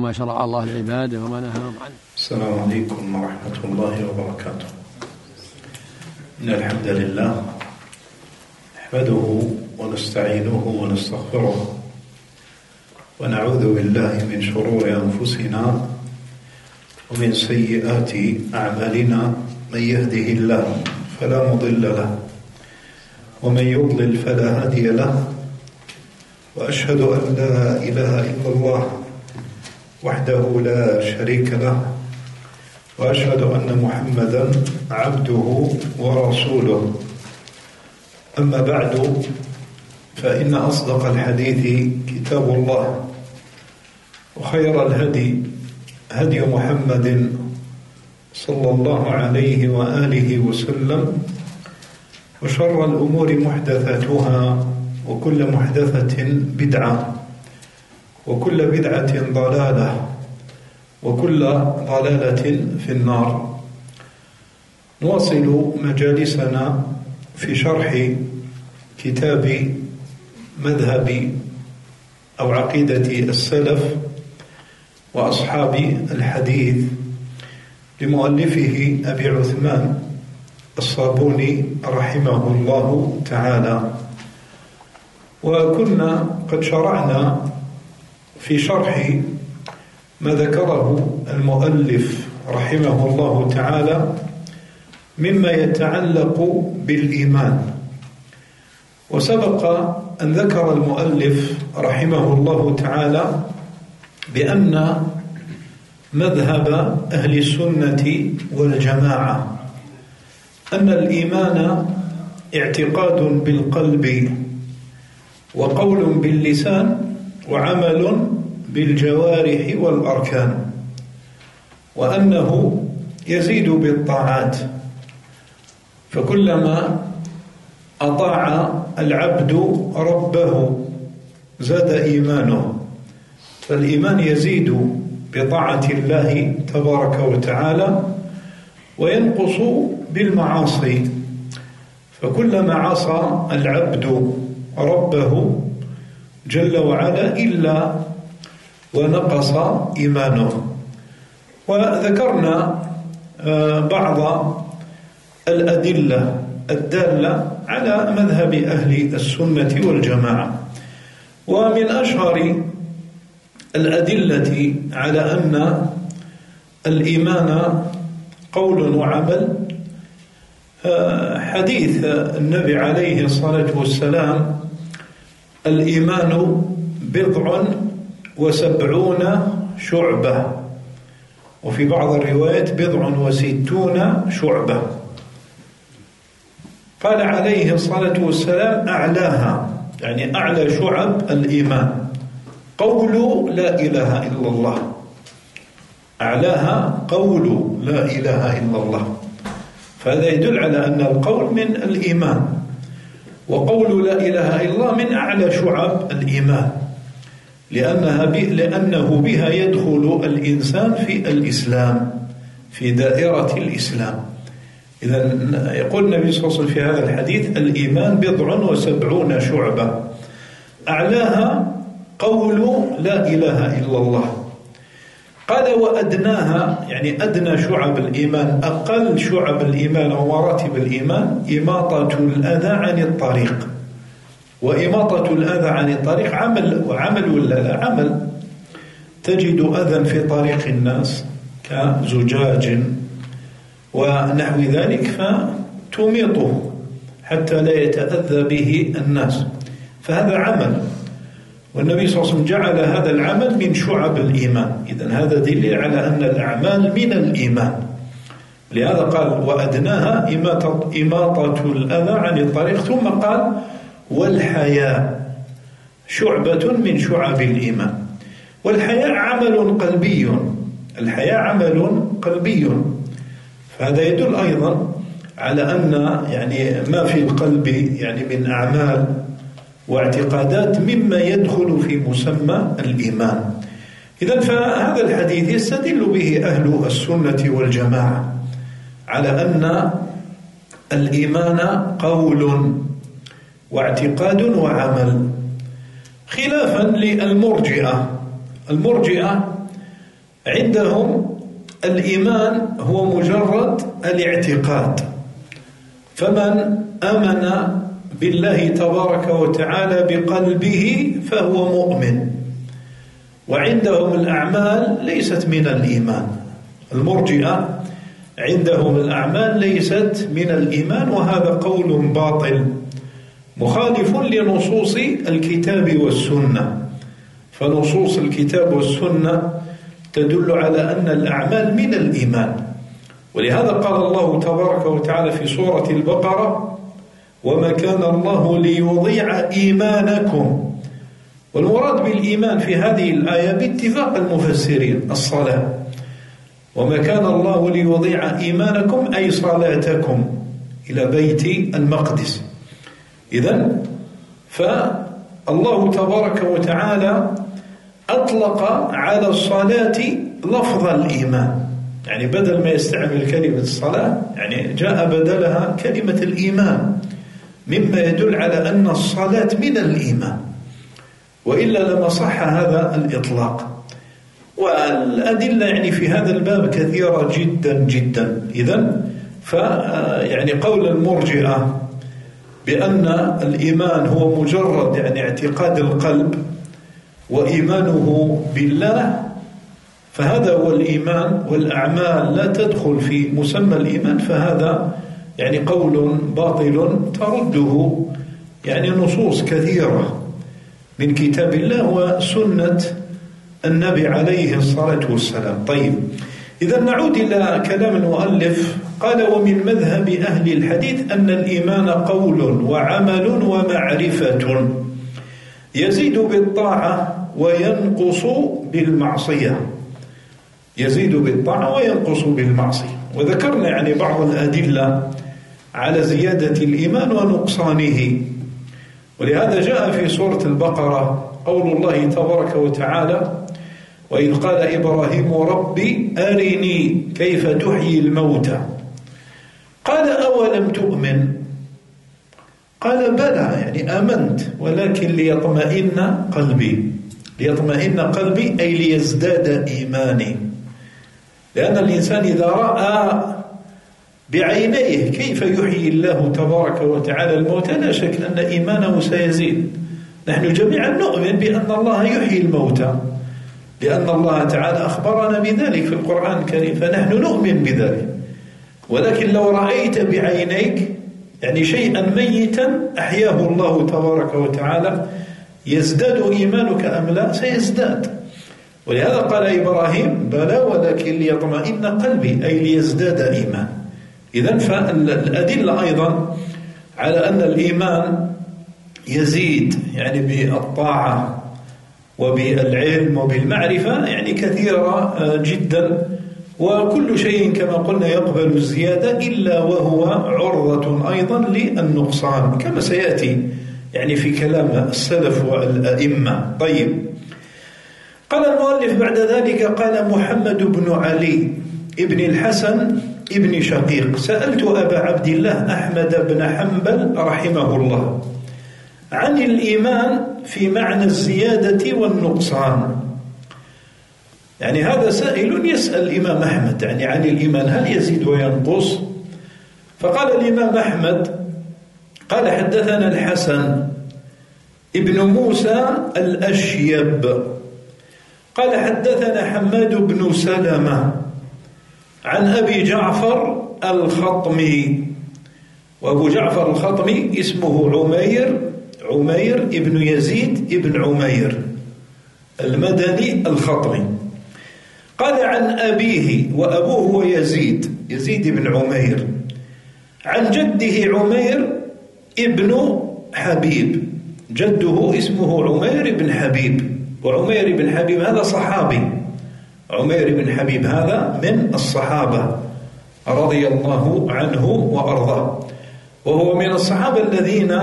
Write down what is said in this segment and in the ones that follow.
ما شرع الله لعباده وما نهاهم عنه. السلام عليكم ورحمة الله وبركاته. إن الحمد لله نحمده ونستعينه ونستغفره ونعوذ بالله من شرور أنفسنا ومن سيئات أعمالنا. من يهده الله فلا مضل له ومن يضلل فلا هادي له، وأشهد أن لا إله إلا الله وحده لا شريك له، وأشهد أن محمدا عبده ورسوله. أما بعد، فإن أصدق الحديث كتاب الله، وخير الهدي هدي محمد صلى الله عليه وآله وسلم، وشر الأمور محدثاتها، وكل محدثة بدعة، وكل بدعة ضلالة، وكل ضلالة في النار. نواصل مجالسنا في شرح كتاب مذهب أو عقيدة السلف وأصحاب الحديث لمؤلفه أبي عثمان الصابوني رحمه الله تعالى. وكنا قد شرعنا في شرح ما ذكره المؤلف رحمه الله تعالى مما يتعلق بالإيمان. وسبق أن ذكر المؤلف رحمه الله تعالى بأن مذهب أهل السنة والجماعة أن الإيمان اعتقاد بالقلب، وقول باللسان، وعمل بالجوارح والأركان، وأنه يزيد بالطاعات، فكلما أطاع العبد ربه زاد إيمانه. فالإيمان يزيد بطاعة الله تبارك وتعالى، وينقص بالمعاصي، فكلما عصى العبد ربه جل وعلا إلا ونقص إيمانه. وذكرنا بعض الأدلة الدالة على مذهب أهل السنة والجماعة. ومن أشهر الأدلة على أن الإيمان قول وعمل حديث النبي عليه الصلاة والسلام: الإيمان 70 شعبة، وفي بعض الروايات 60 شعبة. قال عليه الصلاة والسلام: أعلاها، يعني أعلى شعب الإيمان قول لا إله إلا الله. أعلاها قول لا إله إلا الله، فهذا يدل على أن القول من الإيمان، وقول لا إله إلا الله من أعلى شعب الإيمان، لأنه بها يدخل الإنسان في الإسلام، في دائرة الإسلام. إذن يقول النبي صلى الله عليه وسلم في هذا الحديث: الإيمان 70 شعبة، أعلاها قول لا إله إلا الله. قال: وأدناها، يعني أدنى شعب الإيمان، أقل شعب الإيمان ومراتب الإيمان، إماطة الأذى عن الطريق. وإماطة الأذى عن الطريق عمل ولا لا؟ عمل. تجد أذى في طريق الناس كزجاج ونحو ذلك فتميطه حتى لا يتأذى به الناس، فهذا عمل. والنبي صلى الله عليه وسلم جعل هذا العمل من شعب الإيمان. إذن هذا دليل على أن الأعمال من الإيمان. لهذا قال: وأدناها إماطة الأذى عن الطريق. ثم قال: والحياء شعبة من شعب الإيمان. والحياء عمل قلبي، الحياء عمل قلبي، فهذا يدل أيضا على أن يعني ما في القلب يعني من أعمال واعتقادات مما يدخل في مسمى الإيمان. إذن فهذا الحديث يستدل به أهل السنة والجماعة على أن الإيمان قول واعتقاد وعمل، خلافا للمرجئة. المرجئة عندهم الإيمان هو مجرد الاعتقاد، فمن آمن بالله تبارك وتعالى بقلبه فهو مؤمن. وعندهم الأعمال ليست من الإيمان. المرجئة عندهم الأعمال ليست من الإيمان، وهذا قول باطل مخالف لنصوص الكتاب والسنة. فنصوص الكتاب والسنة تدل على أن الأعمال من الإيمان، ولهذا قال الله تبارك وتعالى في سورة البقرة: وما كان الله ليضيع إيمانكم. والمراد بالإيمان في هذه الآية باتفاق المفسرين الصلاة. وما كان الله ليضيع إيمانكم أي صلاتكم إلى بيت المقدس. إذن فالله تبارك وتعالى أطلق على الصلاة لفظ الإيمان، يعني بدل ما يستعمل كلمة الصلاة يعني جاء بدلها كلمة الإيمان، مما يدل على أن الصلاة من الإيمان، وإلا لما صح هذا الإطلاق. والأدلة يعني في هذا الباب كثيرة جدا جدا. إذن يعني قول المرجئة بأن الإيمان هو مجرد يعني اعتقاد القلب وإيمانه بالله، فهذا هو الإيمان، والأعمال لا تدخل في مسمى الإيمان، فهذا يعني قول باطل ترده يعني نصوص كثيرة من كتاب الله وسنة النبي عليه الصلاة والسلام. طيب، إذا نعود إلى كلام المؤلف. قال: ومن مذهب أهل الحديث أن الإيمان قول وعمل ومعرفة يزيد بالطاعة وينقص بالمعصية. يزيد بالطاعة وينقص بالمعصية. وذكرنا يعني بعض الأدلة على زيادة الإيمان ونقصانه، ولهذا جاء في سورة البقرة قول الله تبارك وتعالى: وإذ قال إبراهيم ربي أرني كيف تحيي الموتى قال أولم تؤمن قال بلى، يعني آمنت ولكن ليطمئن قلبي. ليطمئن قلبي أي ليزداد إيماني، لأن الإنسان إذا رأى بعينيه كيف يحيي الله تبارك وتعالى الموتى لا شك أن إيمانه سيزيد. نحن جميعا نؤمن بأن الله يحيي الموتى، لأن الله تعالى أخبرنا بذلك في القرآن الكريم، فنحن نؤمن بذلك. ولكن لو رأيت بعينيك يعني شيئا ميتا أحياه الله تبارك وتعالى يزداد إيمانك أم لا؟ سيزداد. ولهذا قال إبراهيم بلى ولكن ليطمئن قلبي أي ليزداد إيمان. إذن فالأدلة أيضا على أن الإيمان يزيد يعني بالطاعة وبالعلم وبالمعرفة يعني كثيرة جدا، وكل شيء كما قلنا يقبل الزيادة إلا وهو عرضة أيضا للنقصان كما سيأتي يعني في كلام السلف والأئمة. طيب، قال المؤلف بعد ذلك: قال محمد بن علي ابن الحسن ابن شقيق: سألت أبا عبد الله أحمد بن حنبل رحمه الله عن الإيمان في معنى الزيادة والنقصان. يعني هذا سائل يسأل الإمام أحمد يعني عن الإيمان هل يزيد وينقص؟ فقال الإمام أحمد: قال حدثنا الحسن ابن موسى الأشيب قال حدثنا حماد بن سلمة عن أبي جعفر الخطمي. وأبو جعفر الخطمي اسمه عمير ابن يزيد ابن عمير المدني الخطمي. قال عن أبيه، وأبوه هو يزيد بن عمير، عن جده عمير ابن حبيب، جده اسمه عمير بن حبيب، وعمير بن حبيب هذا صحابي. عمير بن حبيب هذا من الصحابة رضي الله عنه وأرضاه، وهو من الصحابة الذين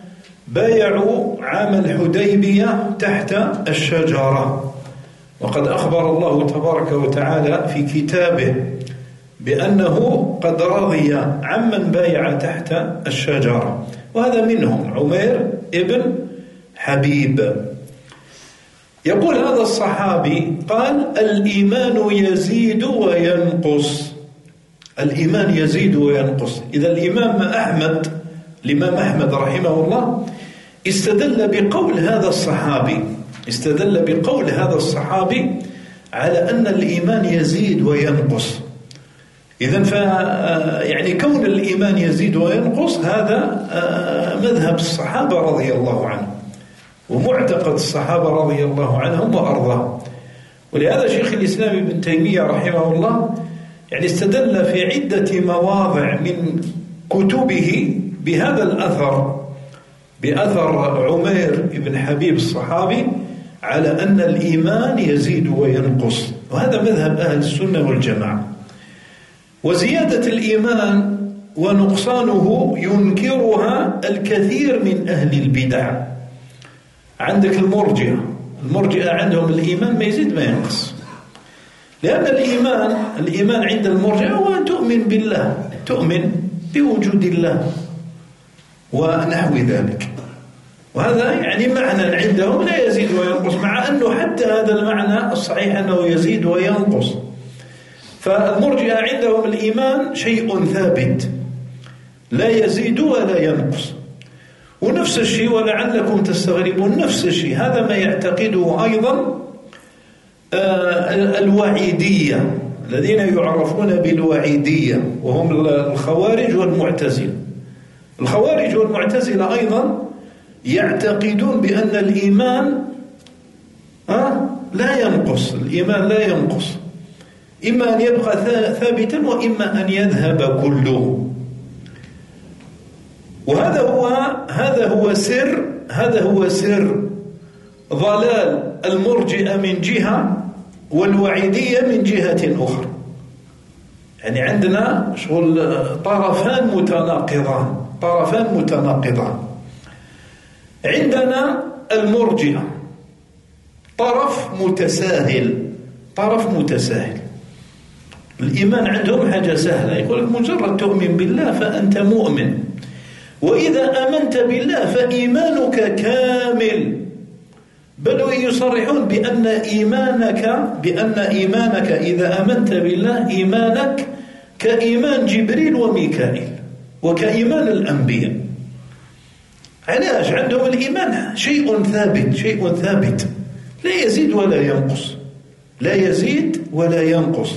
بايعوا عام الحديبية تحت الشجرة. وقد أخبر الله تبارك وتعالى في كتابه بأنه قد رضي عمن بايع تحت الشجرة، وهذا منهم عمير ابن حبيب. يقول هذا الصحابي قال: الإيمان يزيد وينقص. الإيمان يزيد وينقص. إذا الإمام أحمد رحمه الله استدل بقول هذا الصحابي على أن الإيمان يزيد وينقص. إذن يعني كون الإيمان يزيد وينقص هذا مذهب الصحابة رضي الله عنهم ومعتقد الصحابة رضي الله عنهم وأرضاهم. ولهذا شيخ الإسلام ابن تيمية رحمه الله يعني استدل في عدة مواضع من كتبه بهذا الأثر، بأثر عمير بن حبيب الصحابي، على أن الإيمان يزيد وينقص، وهذا مذهب أهل السنة والجماعة. وزيادة الإيمان ونقصانه ينكرها الكثير من أهل البدع. عندك المرجئة عندهم الإيمان ما يزيد ما ينقص، لأن الإيمان عند المرجئة هو أن تؤمن بالله، تؤمن بوجود الله ونحو ذلك، وهذا يعني معنى عندهم لا يزيد وينقص، مع أنه حتى هذا المعنى الصحيح أنه يزيد وينقص. فالمرجئة عندهم الإيمان شيء ثابت لا يزيد ولا ينقص. ونفس الشيء، ولعلكم تستغربون، نفس الشيء هذا ما يعتقده أيضا الوعيدية، الذين يعرفون بالوعيدية، وهم الخوارج والمعتزلة. الخوارج والمعتزلة أيضا يعتقدون بأن الإيمان لا ينقص، الإيمان لا ينقص، إما أن يبقى ثابتا وإما أن يذهب كله. وهذا هو سر ضلال المرجئة من جهة والوعيدية من جهة أخرى. يعني عندنا شغل طرفان متناقضان. عندنا المرجئة طرف متساهل. الإيمان عندهم حاجة سهلة، يقول مجرد تؤمن بالله فأنت مؤمن، وإذا آمنت بالله فإيمانك كامل. بل يصرحون بأن إيمانك إذا آمنت بالله إيمانك كإيمان جبريل وميكائيل وكإيمان الأنبياء. علاش؟ عندهم الإيمان شيء ثابت لا يزيد ولا ينقص.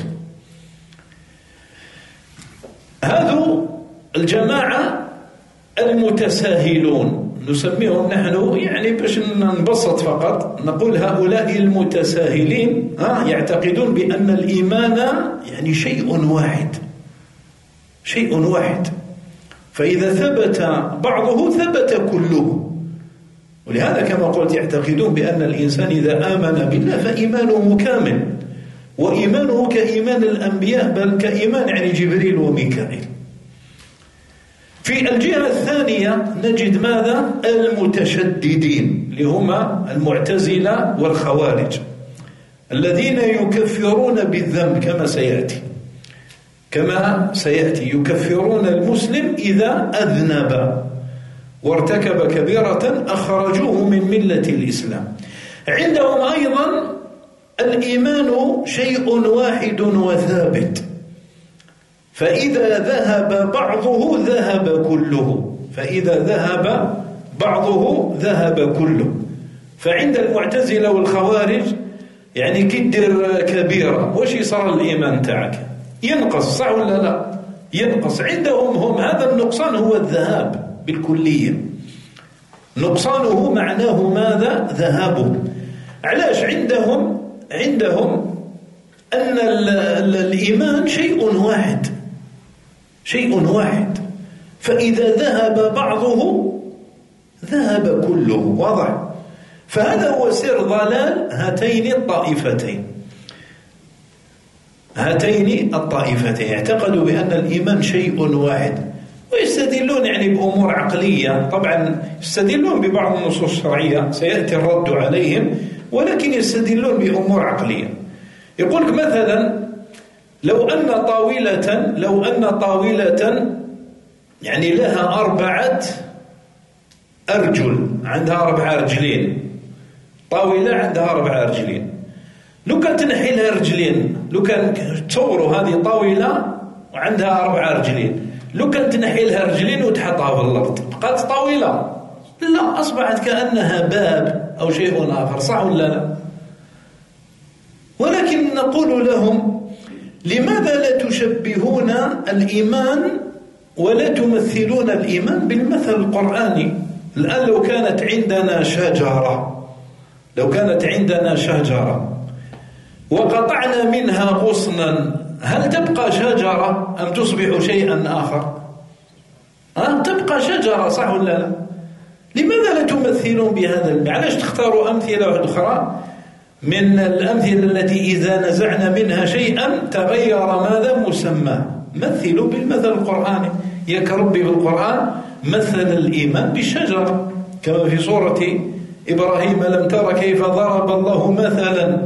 هذو الجماعة المتساهلون نسميهم نحن، يعني باش نبسط فقط نقول هؤلاء المتساهلين يعتقدون بأن الإيمان يعني شيء واحد، فإذا ثبت بعضه ثبت كله. ولهذا كما قلت يعتقدون بأن الإنسان إذا آمن بالله فإيمانه كامل، وإيمانه كإيمان الأنبياء، بل كإيمان يعني جبريل وميكائيل. في الجهة الثانية نجد ماذا؟ المتشددين اللي هما المعتزلة والخوارج، الذين يكفرون بالذنب كما سيأتي يكفرون المسلم إذا أذنب وارتكب كبيرة أخرجوه من ملة الإسلام. عندهم أيضا الإيمان شيء واحد وثابت، فإذا ذهب بعضه ذهب كله. فعند المعتزلة والخوارج يعني كدر كبيرة واش يصير الإيمان تاعك؟ ينقص، صح ولا لا؟ ينقص. عندهم هم هذا النقصان هو الذهاب بالكلية، نقصانه معناه ماذا؟ ذهابه. علاش؟ عندهم أن الإيمان شيء واحد، فإذا ذهب بعضه ذهب كله. واضح؟ فهذا هو سر ضلال هاتين الطائفتين. اعتقدوا بأن الإيمان شيء واحد، ويستدلون يعني بأمور عقلية. طبعا يستدلون ببعض النصوص الشرعية سيأتي الرد عليهم، ولكن يستدلون بأمور عقلية. يقول لك مثلا لو أن طاولة يعني لها 4 أرجل، عندها 4 رجلين، طاولة عندها 4 رجلين، لو كان تنحي لها رجلين، لو كان تصوروا هذه طاولة وعندها 4 رجلين، لو كان تنحي لها رجلين وتحطها في الأرض بقات طاولة؟ لا، أصبحت كأنها باب أو شيء آخر، صح ولا لا؟ ولكن نقول لهم لماذا لا تشبهون الإيمان ولا تمثلون الإيمان بالمثل القرآني؟ الآن لو كانت عندنا شجرة وقطعنا منها غصنا، هل تبقى شجرة أم تصبح شيئا آخر؟ تبقى شجرة، صح ولا لا؟ لماذا لا تمثلون بهذا؟ علاش تختاروا أمثلة أخرى من الأمثلة التي إذا نزعنا منها شيئا تغير ماذا مسمى؟ مثلوا بالمثل القرآني. يا ربي بالقرآن مثل الإيمان بالشجرة، كما في سورة إبراهيم: لم تر كيف ضرب الله مثلا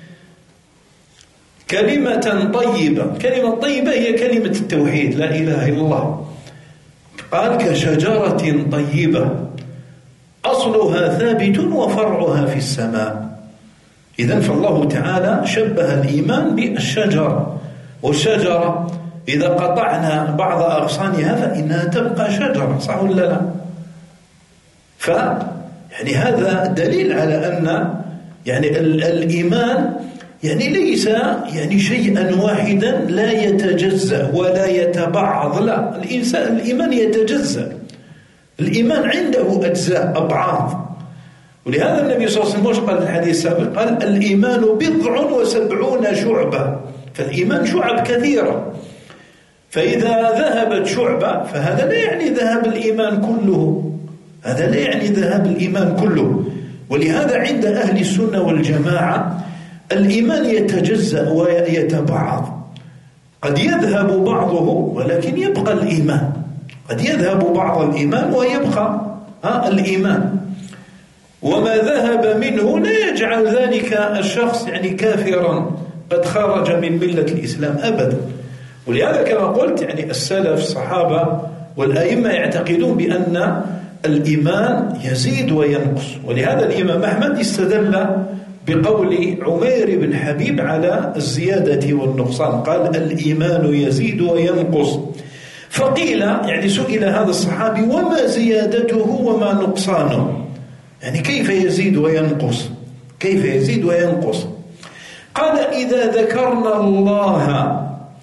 كلمة طيبة. كلمة طيبة هي كلمة التوحيد، لا إله إلا الله. قال: كشجرة طيبة أصلها ثابت وفرعها في السماء. إذن فالله تعالى شبه الإيمان بالشجرة، والشجرة إذا قطعنا بعض أغصانها فإنها تبقى شجرة، صح ولا لا؟ يعني هذا دليل على أن يعني الإيمان يعني ليس يعني شيئا واحدا لا يتجزأ ولا يتبعض، لا، الإيمان يتجزأ، الإيمان عنده أجزاء أبعاض. ولهذا النبي صلى الله عليه وسلم قال في الحديث السابق: قال: الإيمان 70 شعبة. فالإيمان شعب كثيرة، فإذا ذهبت شعبة فهذا لا يعني ذهب الإيمان كله، ولهذا عند أهل السنة والجماعة الإيمان يتجزأ ويتبعض، قد يذهب بعضه ولكن يبقى الإيمان، قد يذهب بعض الإيمان ويبقى الإيمان، وما ذهب منه لا يجعل ذلك الشخص يعني كافرا قد خرج من ملة الإسلام أبدا. ولهذا كما قلت يعني السلف الصحابة والأئمة يعتقدون بأن الإيمان يزيد وينقص. ولهذا الإمام أحمد استدل بقول عمير بن حبيب على الزيادة والنقصان، قال: الإيمان يزيد وينقص. فقيل يعني سئل هذا الصحابي: وما زيادته وما نقصانه؟ يعني كيف يزيد وينقص؟ قال: إذا ذكرنا الله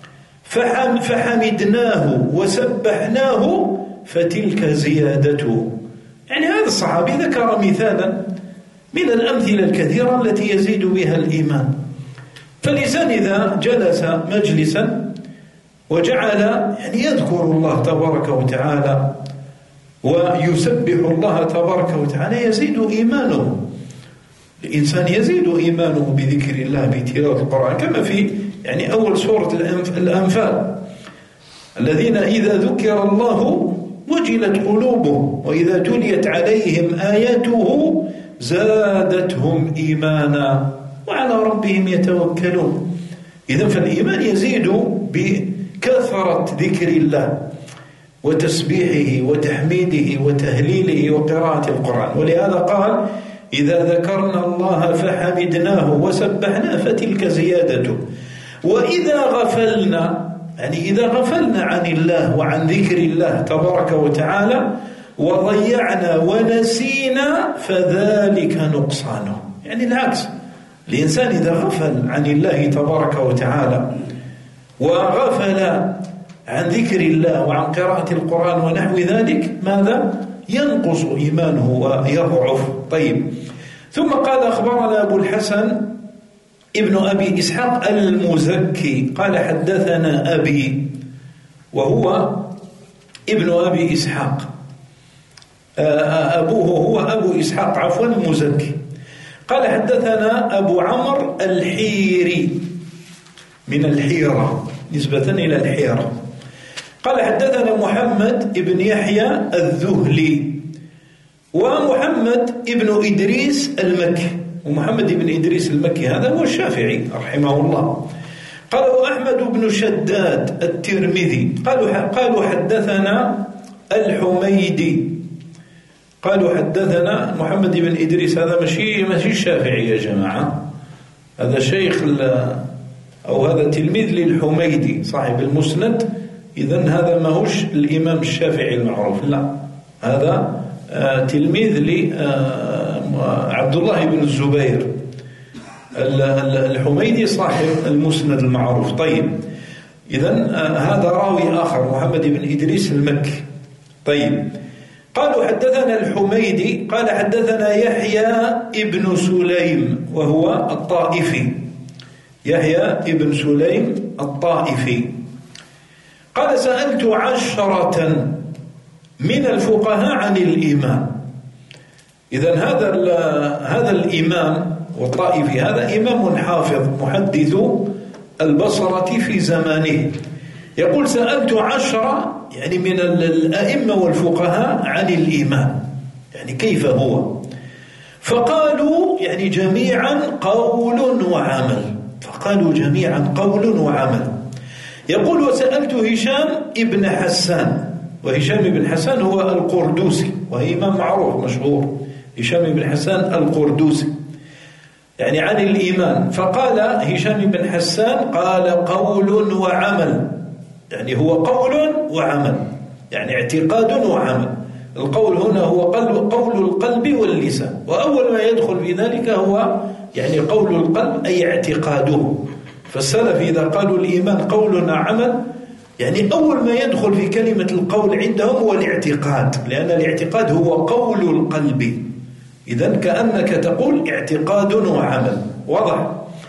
فحمدناه وسبحناه فتلك زيادته. يعني هذا الصحابي ذكر مثالا من الأمثلة الكثيرة التي يزيد بها الإيمان. فالإنسان إذا جلس مجلسا وجعل يعني يذكر الله تبارك وتعالى ويسبح الله تبارك وتعالى يزيد إيمانه. الإنسان يزيد إيمانه بذكر الله بتلاوة القرآن، كما في يعني أول سورة الأنفال: الذين إذا ذكر الله وجلت قلوبهم وإذا تليت عليهم آياته زادتهم إيمانا وعلى ربهم يتوكلون. إذن فالإيمان يزيد بكثرة ذكر الله وتسبيحه وتحميده وتهليله وقراءة القرآن. ولهذا قال: إذا ذكرنا الله فحمدناه وسبحناه فتلك زيادته. وإذا غفلنا يعني إذا غفلنا عن الله وعن ذكر الله تبارك وتعالى وضيعنا ونسينا فذلك نقصانه. يعني العكس، الإنسان إذا غفل عن الله تبارك وتعالى وغفل عن ذكر الله وعن قراءة القرآن ونحو ذلك ماذا؟ ينقص إيمانه ويضعف. طيب، ثم قال: أخبرنا أبو الحسن ابن أبي إسحاق المزكي قال: حدثنا أبي، وهو ابن أبي إسحاق، أبوه هو أبو إسحاق عفوا المزكي. قال: حدثنا أبو عمرو الحيري من الحيرة نسبة إلى الحيرة. قال: حدثنا محمد ابن يحيى الذهلي ومحمد ابن إدريس المكي. ومحمد ابن إدريس المكي هذا هو الشافعي رحمه الله. قال: وأحمد بن شداد الترمذي قالوا حدثنا الحميدي قالوا حدثنا محمد بن إدريس. هذا ماشي الشافعي يا جماعة، هذا شيخ أو هذا تلميذ للحميدي صاحب المسند. إذن هذا ما هوش الإمام الشافعي المعروف، لا، هذا تلميذ لعبد الله بن الزبير الحميدي صاحب المسند المعروف. طيب، إذن هذا راوي آخر محمد بن إدريس المكي. طيب، قالوا حدثنا الحميدي قال حدثنا يحيى ابن سليم وهو الطائفي، يحيى ابن سليم الطائفي. قال سألت 10 من الفقهاء عن الإمام. إذن هذا الإمام والطائفي هذا إمام حافظ محدث البصرة في زمانه. يقول سألت 10 يعني من الأئمة والفقهاء عن الإمام، يعني كيف هو؟ فقالوا يعني جميعا قول وعمل، فقالوا جميعا قول وعمل. يقول وسألت هشام ابن حسان، وهشام بن حسان هو القردوسي وهي إمام معروف مشهور، هشام بن حسان القردوسي، يعني عن الإيمان. فقال هشام بن حسان قال قول وعمل، يعني هو قول وعمل، يعني اعتقاد وعمل. القول هنا هو قول القلب واللسان، وأول ما يدخل في ذلك هو يعني قول القلب أي اعتقاده. فالسلف إذا قالوا الإيمان قول وعمل، يعني أول ما يدخل في كلمة القول عندهم هو الاعتقاد، لأن الاعتقاد هو قول القلب. إذن كأنك تقول اعتقاد وعمل، واضح؟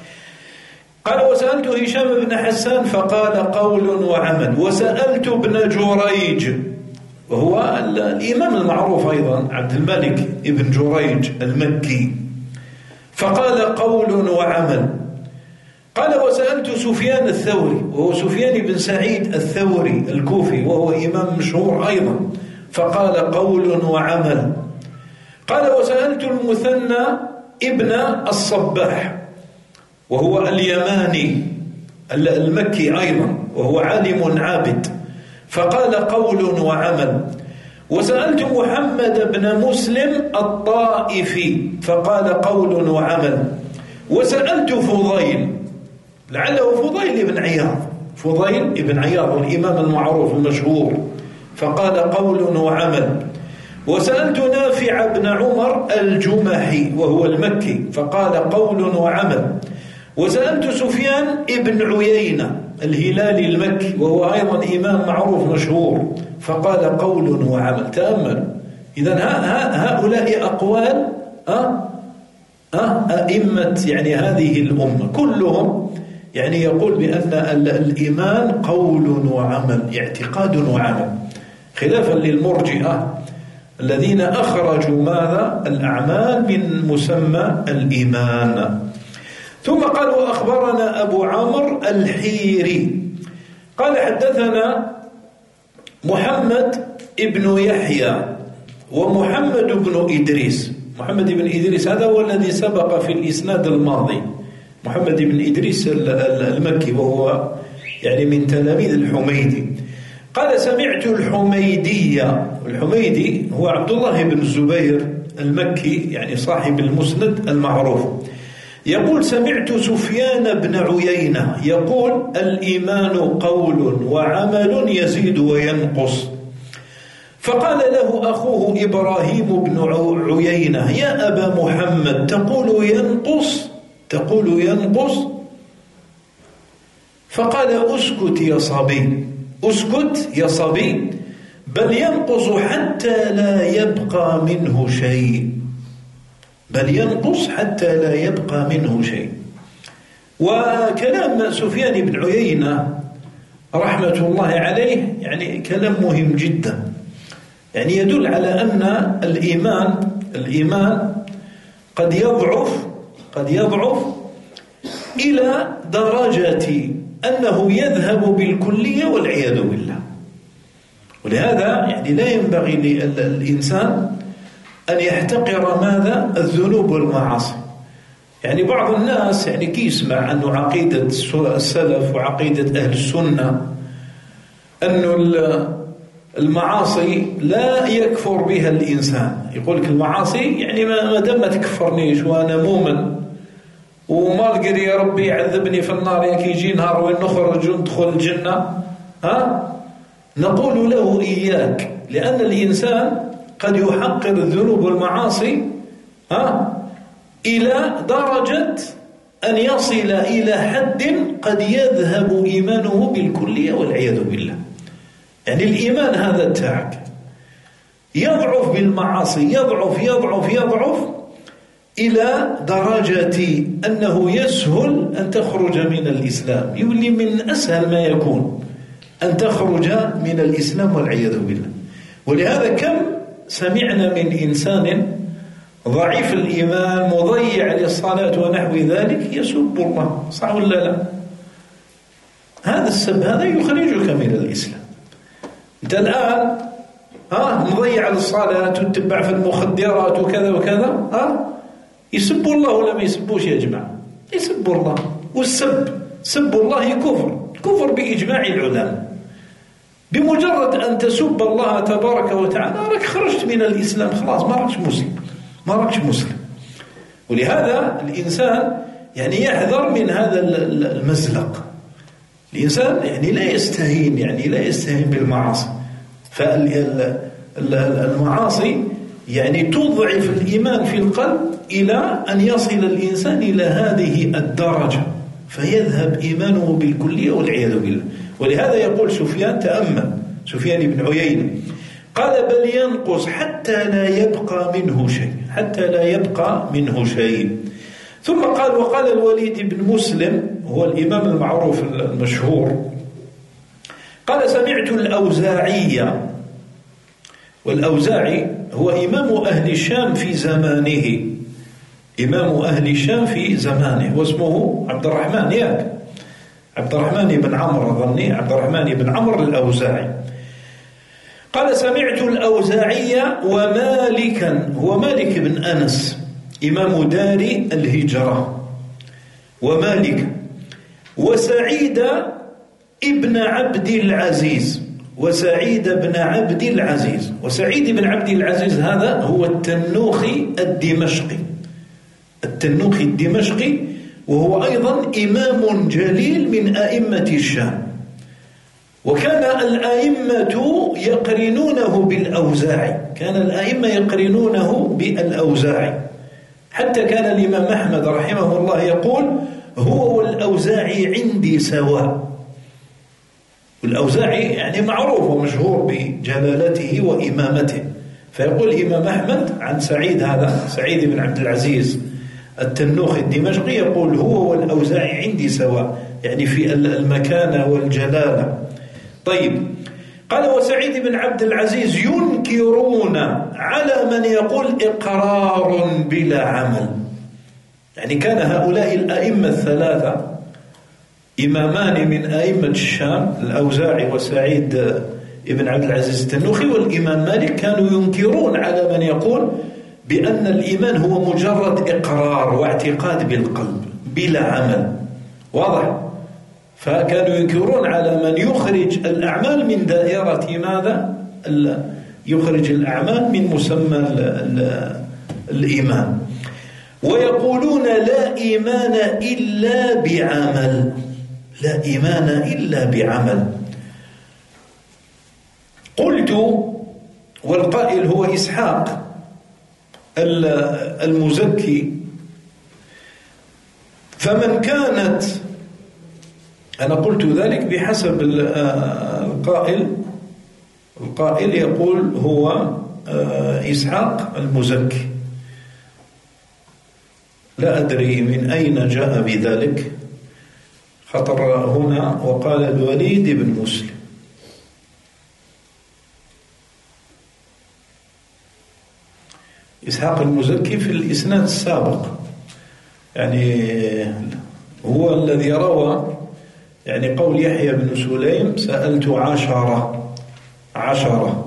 قال وسألت هشام بن حسان فقال قول وعمل. وسألت ابن جريج وهو الإمام المعروف أيضا عبد الملك ابن جريج المكي، فقال قول وعمل. قال وسألت سفيان الثوري وهو سفيان بن سعيد الثوري الكوفي وهو إمام مشهور أيضا، فقال قول وعمل. قال وسألت المثنى ابن الصباح وهو اليماني المكي أيضا وهو عالم عابد، فقال قول وعمل. وسألت محمد بن مسلم الطائفي فقال قول وعمل. وسألت فضيل، لعله فضيل بن عياض، فضيل بن عياض الإمام المعروف المشهور، فقال قول وعمل. وسألت نافع بن عمر الجمحي وهو المكي فقال قول وعمل. وسألت سفيان ابن عيينة الهلالي المكي وهو أيضا إمام معروف مشهور، فقال قول وعمل. تأمل، إذن هؤلاء أقوال أئمة يعني هذه الأمة كلهم يعني يقول بأن الإيمان قول وعمل، اعتقاد وعمل، خلافا للمرجئة الذين أخرجوا ماذا؟ الأعمال من مسمى الإيمان. ثم قال وأخبرنا أبو عمرو الحيري قال حدثنا محمد ابن يحيى ومحمد بن إدريس. محمد بن إدريس هذا هو الذي سبق في الإسناد الماضي، محمد بن إدريس المكي وهو يعني من تلاميذ الحميدي. قال سمعت الحميدية، الحميدي هو عبد الله بن الزبير المكي يعني صاحب المسند المعروف، يقول سمعت سفيان بن عيينة يقول الإيمان قول وعمل يزيد وينقص. فقال له أخوه إبراهيم بن عيينة يا أبا محمد تقول ينقص، تقول ينقص؟ فقال أسكت يا صبي، أسكت يا صبي، بل ينقص حتى لا يبقى منه شيء، بل ينقص حتى لا يبقى منه شيء. وكلام سفيان بن عيينة رحمة الله عليه يعني كلام مهم جدا، يعني يدل على أن الإيمان قد يضعف إلى درجة أنه يذهب بالكلية والعياذ بالله. ولهذا يعني لا ينبغي للإنسان أن يحتقر ماذا؟ الذنوب والمعاصي. يعني بعض الناس يعني كي يسمع أنه عقيدة السلف وعقيدة أهل السنة أنه المعاصي لا يكفر بها الإنسان. يقول لك المعاصي يعني ما دام ما تكفرنيش وأنا مؤمن وما لقري يا ربي يعذبني في النار ياك يجي نهار وين نخرج وندخل الجنة، نقول له إياك، لأن الإنسان قد يحقر الذنوب والمعاصي إلى درجة أن يصل إلى حد قد يذهب إيمانه بالكلية والعياذ بالله. يعني الإيمان هذا تاعك يضعف بالمعاصي، يضعف يضعف يضعف إلى درجة أنه يسهل أن تخرج من الإسلام. يولي من أسهل ما يكون أن تخرج من الإسلام والعياذ بالله. ولهذا كم سمعنا من إنسان ضعيف الإيمان مضيع للصلاة ونحو ذلك يسب الله، صح ولا لا؟ هذا السب هذا يخرجك من الإسلام. أنت الآن مضيع للصلاة وتتبع في المخدرات وكذا وكذا، يسبوا الله ولا ما يسبوش يا جماعة؟ يسبوا الله. والسب سب الله كفر بإجماع العلماء. بمجرد أن تسب الله تبارك وتعالى راك خرجت من الإسلام، خلاص ما راكش مسلم. ولهذا الإنسان يعني يحذر من هذا المزلق. الإنسان يعني لا يستهين بالمعاصي. فالمعاصي يعني تضعف الإيمان في القلب إلى أن يصل الإنسان إلى هذه الدرجة فيذهب إيمانه بالكلية والعياذ بالله. ولهذا يقول سفيان، تأمل سفيان بن عيينة، قال بل ينقص حتى لا يبقى منه شيء. ثم قال وقال الوليد بن مسلم هو الإمام المعروف المشهور، قال سمعت الأوزاعي، والأوزاعي هو إمام أهل الشام في زمانه، واسمه عبد الرحمن بن عمرو الأوزاعي. قال سمعت الأوزاعي ومالكا، هو مالك بن أنس إمام دار الهجرة، ومالك وسعيد بن عبد العزيز. وسعيد بن عبد العزيز هذا هو التنوخي الدمشقي، وهو أيضا إمام جليل من أئمة الشام. وكان الأئمة يقرنونه بالأوزاعي، حتى كان الإمام أحمد رحمه الله يقول هو والأوزاعي عندي سواء. والأوزاعي يعني معروف ومشهور بجلالته وإمامته، فيقول الإمام أحمد عن سعيد بن عبد العزيز التنوخي الدمشقي، يقول هو والأوزاعي عندي سواء، يعني في المكانة والجلالة. طيب، قال وسعيد بن عبد العزيز ينكرون على من يقول إقرار بلا عمل. يعني كان هؤلاء الأئمة الثلاثة إمامان من أئمة الشام، الأوزاعي وسعيد بن عبد العزيز التنوخي والإمام مالك، كانوا ينكرون على من يقول بأن الإيمان هو مجرد إقرار واعتقاد بالقلب بلا عمل، واضح؟ فكانوا ينكرون على من يخرج الأعمال من دائرة ماذا؟ يخرج الأعمال من مسمى الإيمان. ويقولون لا إيمان إلا بعمل. قلت، والقائل هو إسحاق المزكي، فمن كانت، أنا قلت ذلك بحسب القائل يقول هو إسحاق المزكي، لا أدري من أين جاء بذلك، خطر هنا وقال الوليد بن مسلم. إسحاق المزكي في الإسناد السابق، يعني هو الذي روى يعني قول يحيى بن سليم سألت 10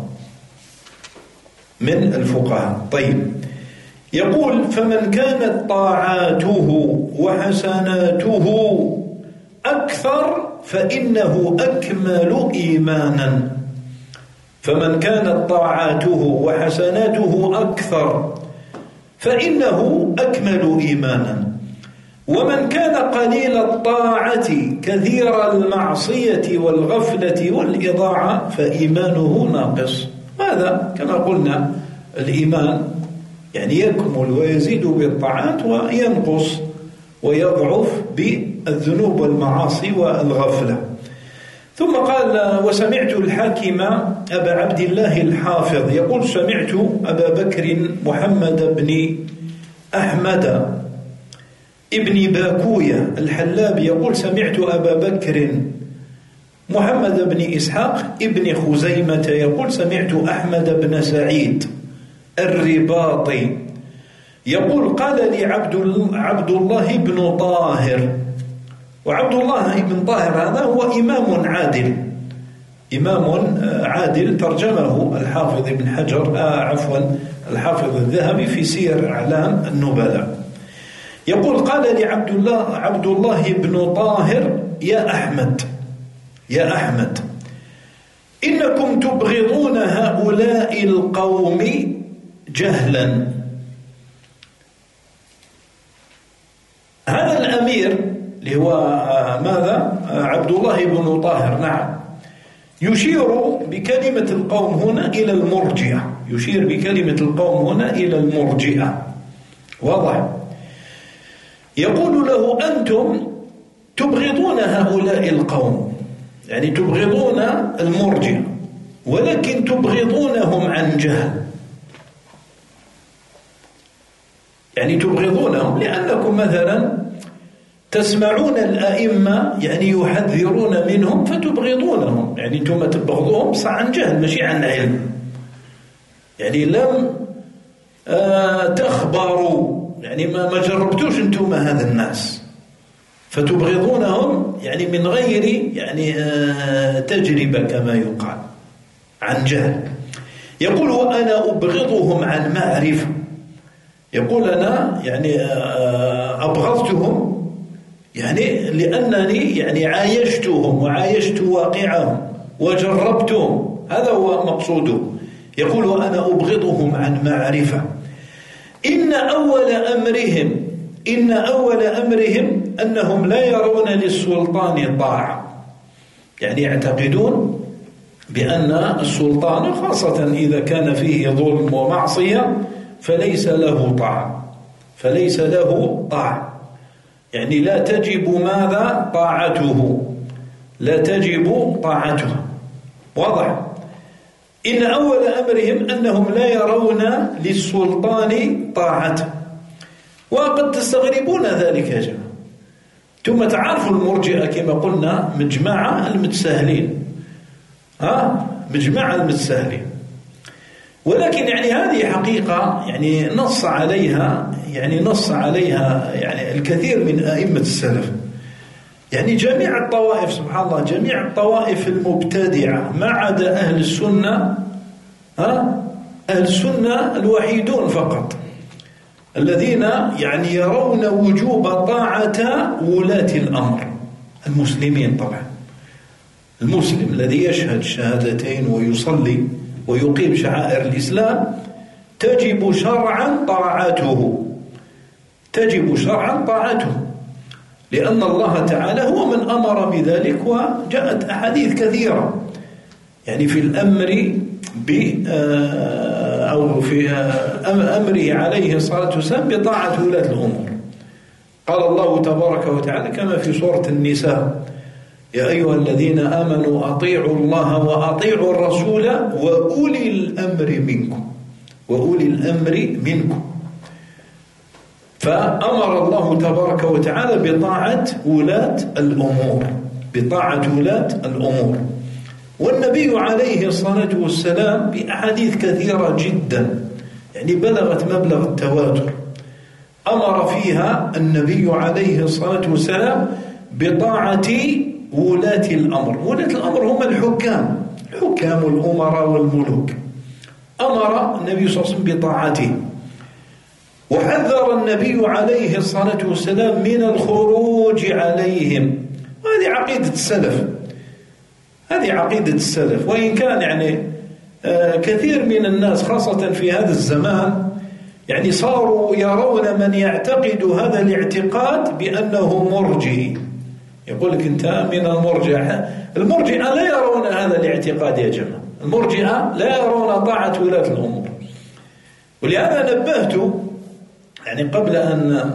من الفقهاء. طيب، يقول فمن كانت طاعاته وحسناته أكثر فإنه أكمل إيمانا، فمن كانت طاعاته وحسناته أكثر فإنه أكمل إيمانا، ومن كان قليل الطاعة كثير المعصية والغفلة والإضاعة فإيمانه ناقص. هذا كما قلنا الإيمان يعني يكمل ويزيد بالطاعات وينقص ويضعف بالذنوب والمعاصي والغفلة. ثم قال: وسمعت الحاكم أبا عبد الله الحافظ يقول: سمعت أبا بكر محمد بن أحمد ابن باكوية الحلاب يقول: سمعت أبا بكر محمد بن إسحاق ابن خزيمة يقول: سمعت أحمد بن سعيد الرباطي يقول: قال لي عبد الله بن طاهر. وعبد الله بن طاهر هذا هو إمام عادل ترجمه الحافظ ابن حجر الحافظ الذهبي في سير أعلام النبلاء. يقول: قال لي عبد الله بن طاهر: يا أحمد إنكم تبغضون هؤلاء القوم جهلا. هذا الأمير اللي هو ماذا؟ عبد الله بن طاهر، نعم، يشير بكلمة القوم هنا إلى المرجئة، واضح؟ يقول له: أنتم تبغضون هؤلاء القوم، يعني تبغضون المرجئة، ولكن تبغضونهم عن جهل، يعني تبغضونهم لأنكم مثلا تسمعون الأئمة يعني يحذرون منهم فتبغضونهم، يعني أنتم تبغضوهم صح عن جهل ماشي عن علم، يعني لم تخبروا، يعني ما جربتوش أنتم هذا الناس فتبغضونهم يعني من غير يعني تجربة كما يقال، عن جهل. يقول: وأنا أبغضهم عن معرفة. يقول: أنا يعني أبغضتهم يعني لأنني يعني عايشتهم وعايشت واقعهم وجربتهم، هذا هو مقصوده. يقول: وأنا أبغضهم عن معرفة. إن أول أمرهم أنهم لا يرون للسلطان طاعة، يعني يعتقدون بأن السلطان خاصة إذا كان فيه ظلم ومعصية فليس له طاعة، يعني لا تجب ماذا؟ طاعته، واضح؟ إن أول أمرهم أنهم لا يرون للسلطان طاعته. وقد تستغربون ذلك يا جماعة، ثم تعرفوا المرجئة كما قلنا مجمع المتساهلين، ولكن يعني هذه حقيقة يعني نص عليها يعني الكثير من أئمة السلف، يعني جميع الطوائف سبحان الله، جميع الطوائف المبتدعة ما عدا أهل السنة الوحيدون فقط الذين يعني يرون وجوب طاعة ولاة الأمر المسلمين. طبعا المسلم الذي يشهد الشهادتين ويصلي ويقيم شعائر الإسلام تجب شرعا طاعته، لأن الله تعالى هو من أمر بذلك، وجاءت أحاديث كثيرة يعني في الأمر أو في أمره عليه الصلاة والسلام بطاعة ولاة الأمور. قال الله تبارك وتعالى كما في سورة النساء: يا أيها الذين آمنوا أطيعوا الله وأطيعوا الرسول وأولي الأمر منكم. فأمر الله تبارك وتعالى بطاعة ولاة الأمور، والنبي عليه الصلاة والسلام بأحاديث كثيرة جدا يعني بلغت مبلغ التواتر أمر فيها النبي عليه الصلاة والسلام بطاعة ولاة الأمر. ولاة الأمر هم الحكام الأمراء والملوك، أمر النبي صلى الله عليه وسلم بطاعته، وحذر النبي عليه الصلاة والسلام من الخروج عليهم. وهذه عقيدة السلف، وإن كان يعني كثير من الناس خاصة في هذا الزمان يعني صاروا يرون من يعتقد هذا الاعتقاد بأنه مرجئي. يقول لك أنت من المرجئة. المرجئة لا يرون هذا الاعتقاد يا جماعة. المرجئة لا يرون طاعة ولاة الأمور. ولهذا نبهت يعني قبل أن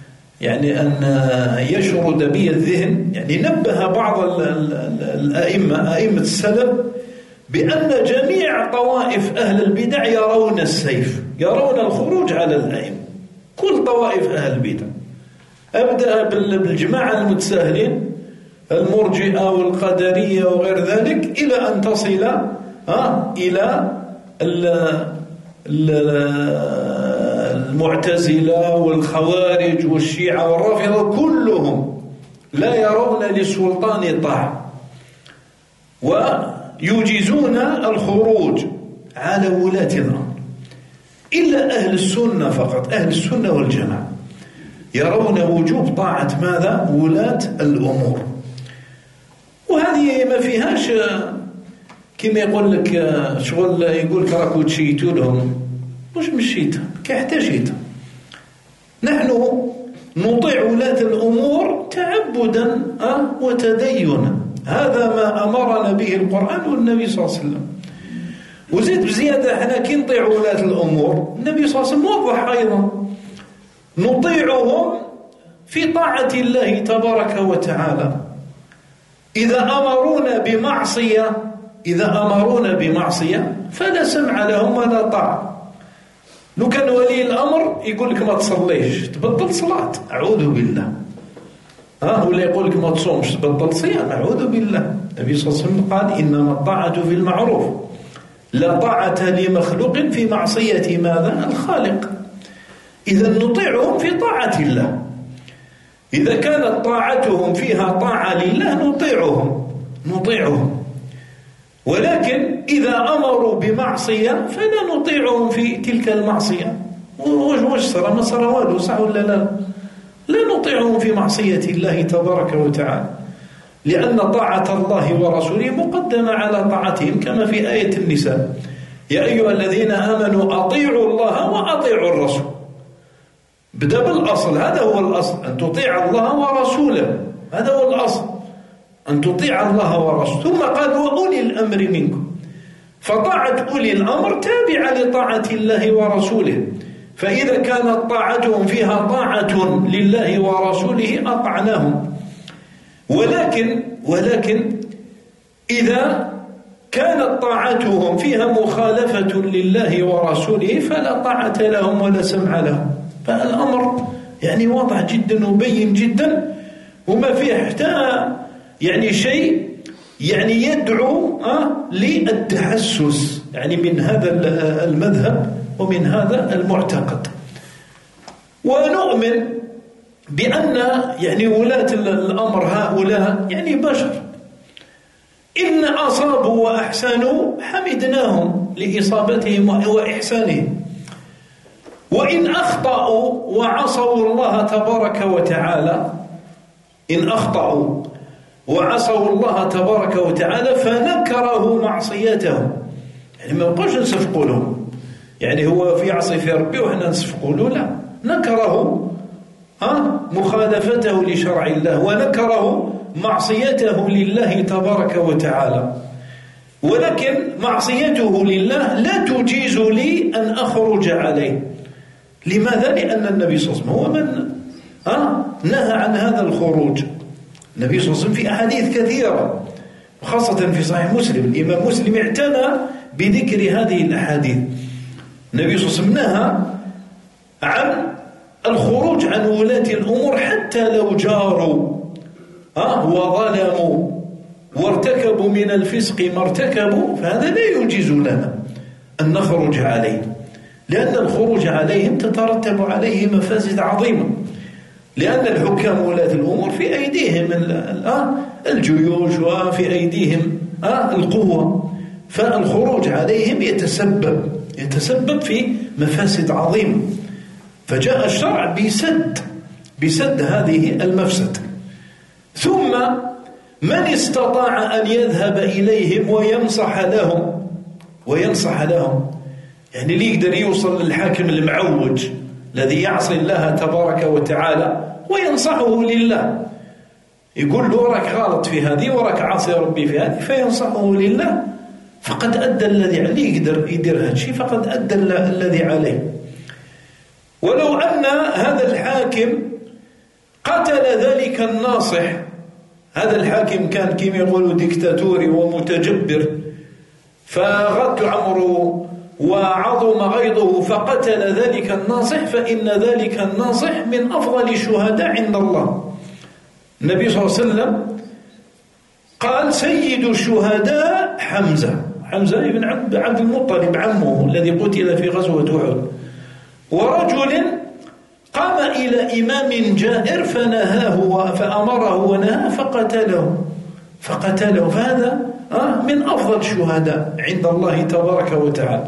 يشرد بي الذهن، يعني نبه بعض أئمة السلف بأن جميع طوائف أهل البدع يرون السيف، يرون الخروج على الأئمة، كل طوائف أهل البدع. أبدأ بالجماعة المتساهلين المرجئة والقدرية وغير ذلك إلى أن تصل إلى المعتزلة والخوارج والشيعة والرافضة، كلهم لا يرون للسلطان طاعة ويجيزون الخروج على ولاة الأمر، إلا أهل السنة فقط، أهل السنة والجماعة يرون وجوب طاعة ماذا؟ ولاة الأمور. وهذه ما فيهاش كما يقول لك شغل يقول لك راكو تشيتوا لهم، مش مشيتها كحتى شيتها. نحن نطيع ولاة الأمور تعبدا وتدينا، هذا ما أمرنا به القرآن والنبي صلى الله عليه وسلم. وزيد بزيادة احنا كي نطيع ولاة الأمور النبي صلى الله عليه وسلم وضح أيضا نطيعهم في طاعة الله تبارك وتعالى. إذا أمرونا بمعصية فلا سمع لهم ولا طاعة. لو كان ولي الأمر يقول لك ما تصليش تبطل صلاة، أعوذ بالله. ولا يقول لك ما تصومش تبطل صيام، أعوذ بالله. النبي صلى الله عليه وسلم قال إنما الطاعة في المعروف، لا طاعة لمخلوق في معصية ماذا؟ الخالق. إذا نطيعهم في طاعة الله، إذا كانت طاعتهم فيها طاعة لله نطيعهم. ولكن إذا أمروا بمعصية فلا نطيعهم في تلك المعصية. وش صار؟ ما صار والو، صح ولا لا نطيعهم في معصية الله تبارك وتعالى، لأن طاعة الله ورسوله مقدمة على طاعتهم، كما في آية النساء يا أيها الذين آمنوا أطيعوا الله وأطيعوا الرسول. بدأ بالأصل، هذا هو الأصل، أن تطيع الله ورسوله، هذا هو الأصل، أن تطيع الله ورسوله. ثم قال وأولي الأمر منكم، فطاعة أولي الأمر تابعة لطاعة الله ورسوله. فإذا كانت طاعتهم فيها طاعة لله ورسوله أطعناهم. ولكن إذا كانت طاعتهم فيها مخالفة لله ورسوله فلا طاعة لهم ولا سمع لهم. فالأمر يعني واضح جدا وبين جدا، وما فيه حتى يعني شيء يعني يدعو للتحسس يعني من هذا المذهب ومن هذا المعتقد. ونؤمن بأن يعني ولاة الأمر هؤلاء يعني بشر، إن أصابوا وأحسنوا حمدناهم لإصابتهم وإحسانهم، وإن أخطأوا وعصوا الله تبارك وتعالى، إن أخطأوا وعصوا الله تبارك وتعالى فنكره معصيته، يعني ما نبقاش نصفقوا لهم، يعني هو في عصي في ربي وإحنا نصفقوا له، لا، نكره مخالفته لشرع الله ونكره معصيته لله تبارك وتعالى. ولكن معصيته لله لا تجيز لي أن أخرج عليه. لماذا؟ لأن النبي صلى الله عليه وسلم هو من نهى عن هذا الخروج. النبي صلى الله عليه وسلم في أحاديث كثيرة، وخاصة في صحيح مسلم، الإمام مسلم اعتنى بذكر هذه الأحاديث. النبي صلى الله عليه وسلم نهى عن الخروج عن ولاة الأمور حتى لو جاروا وظلموا وارتكبوا من الفسق ما ارتكبوا، فهذا لا يجيز لنا أن نخرج عليه، لأن الخروج عليهم تترتب عليه مفاسد عظيمة، لأن الحكام ولاة الأمور في أيديهم الجيوش وفي أيديهم القوة، فالخروج عليهم يتسبب في مفاسد عظيمة. فجاء الشرع بسد هذه المفسدة. ثم من استطاع أن يذهب إليهم ويمسح لهم وينصح لهم، يعني اللي يقدر يوصل للحاكم المعوج الذي يعصي الله تبارك وتعالى وينصحه لله، يقول له راك غلط في هذه وراك عاصي ربي في هذه، فينصحه لله، فقد أدى الذي عليه. يقدر يدير هذا الشيء فقد أدى الذي عليه. ولو أن هذا الحاكم قتل ذلك الناصح، هذا الحاكم كان كما يقولوا ديكتاتوري ومتجبر، فغط عمره وعظم غيظه فقتل ذلك الناصح، فإن ذلك الناصح من أفضل الشهداء عند الله. النبي صلى الله عليه وسلم قال سيد الشهداء حمزة بن عبد المطلب عمه الذي قتل في غزوة أحد. ورجل قام إلى إمام جائر فنهاه فأمره ونهاه فقتله، فهذا من أفضل الشهداء عند الله تبارك وتعالى.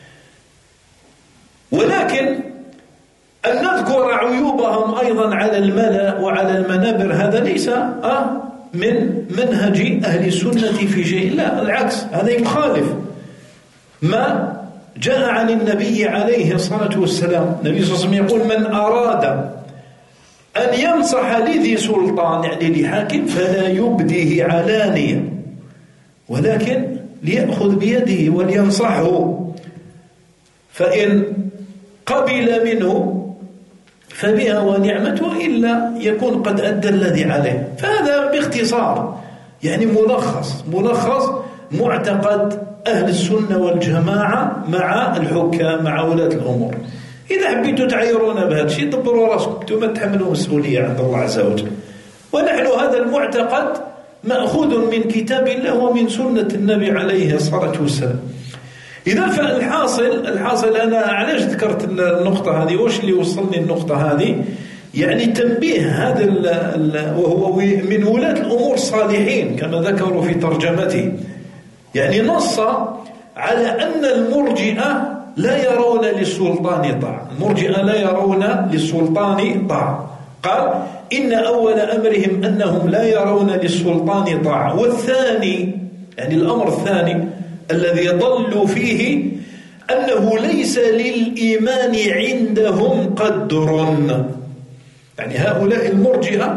ولكن أن نذكر عيوبهم أيضا على الملأ وعلى المنابر هذا ليس من منهج أهل السنة في شيء، لا العكس، هذا يخالف ما جاء عن النبي عليه الصلاة والسلام. النبي صلى الله عليه وسلم يقول من أراد أن ينصح لذي سلطان يعني لحاكم فلا يبديه علانية، ولكن ليأخذ بيده ولينصحه، فإن قبل منه فبها ونعمته إلا يكون قد أدى الذي عليه. فهذا باختصار يعني ملخص معتقد أهل السنة والجماعة مع الحكام مع ولاة الأمور. إذا حبيتوا تعيرونا بهذا الشيء دبروا راسكم، انتم تحملوا مسؤولية عند الله عز وجل. ونحن هذا المعتقد مأخوذ من كتاب الله ومن سنة النبي عليه الصلاة والسلام. إذا فالحاصل أنا علاش ذكرت النقطة هذه، وش اللي وصلني النقطة هذه؟ يعني تنبيه هذا وهو من ولاة الأمور الصالحين كما ذكروا في ترجمته، يعني نص على أن المرجئة لا يرون للسلطان طاعة، المرجئة لا يرون للسلطان طاعة. قال إن أول أمرهم أنهم لا يرون للسلطان طاعة. والثاني يعني الأمر الثاني الذي ضلوا فيه أنه ليس للإيمان عندهم قدر، يعني هؤلاء المرجئة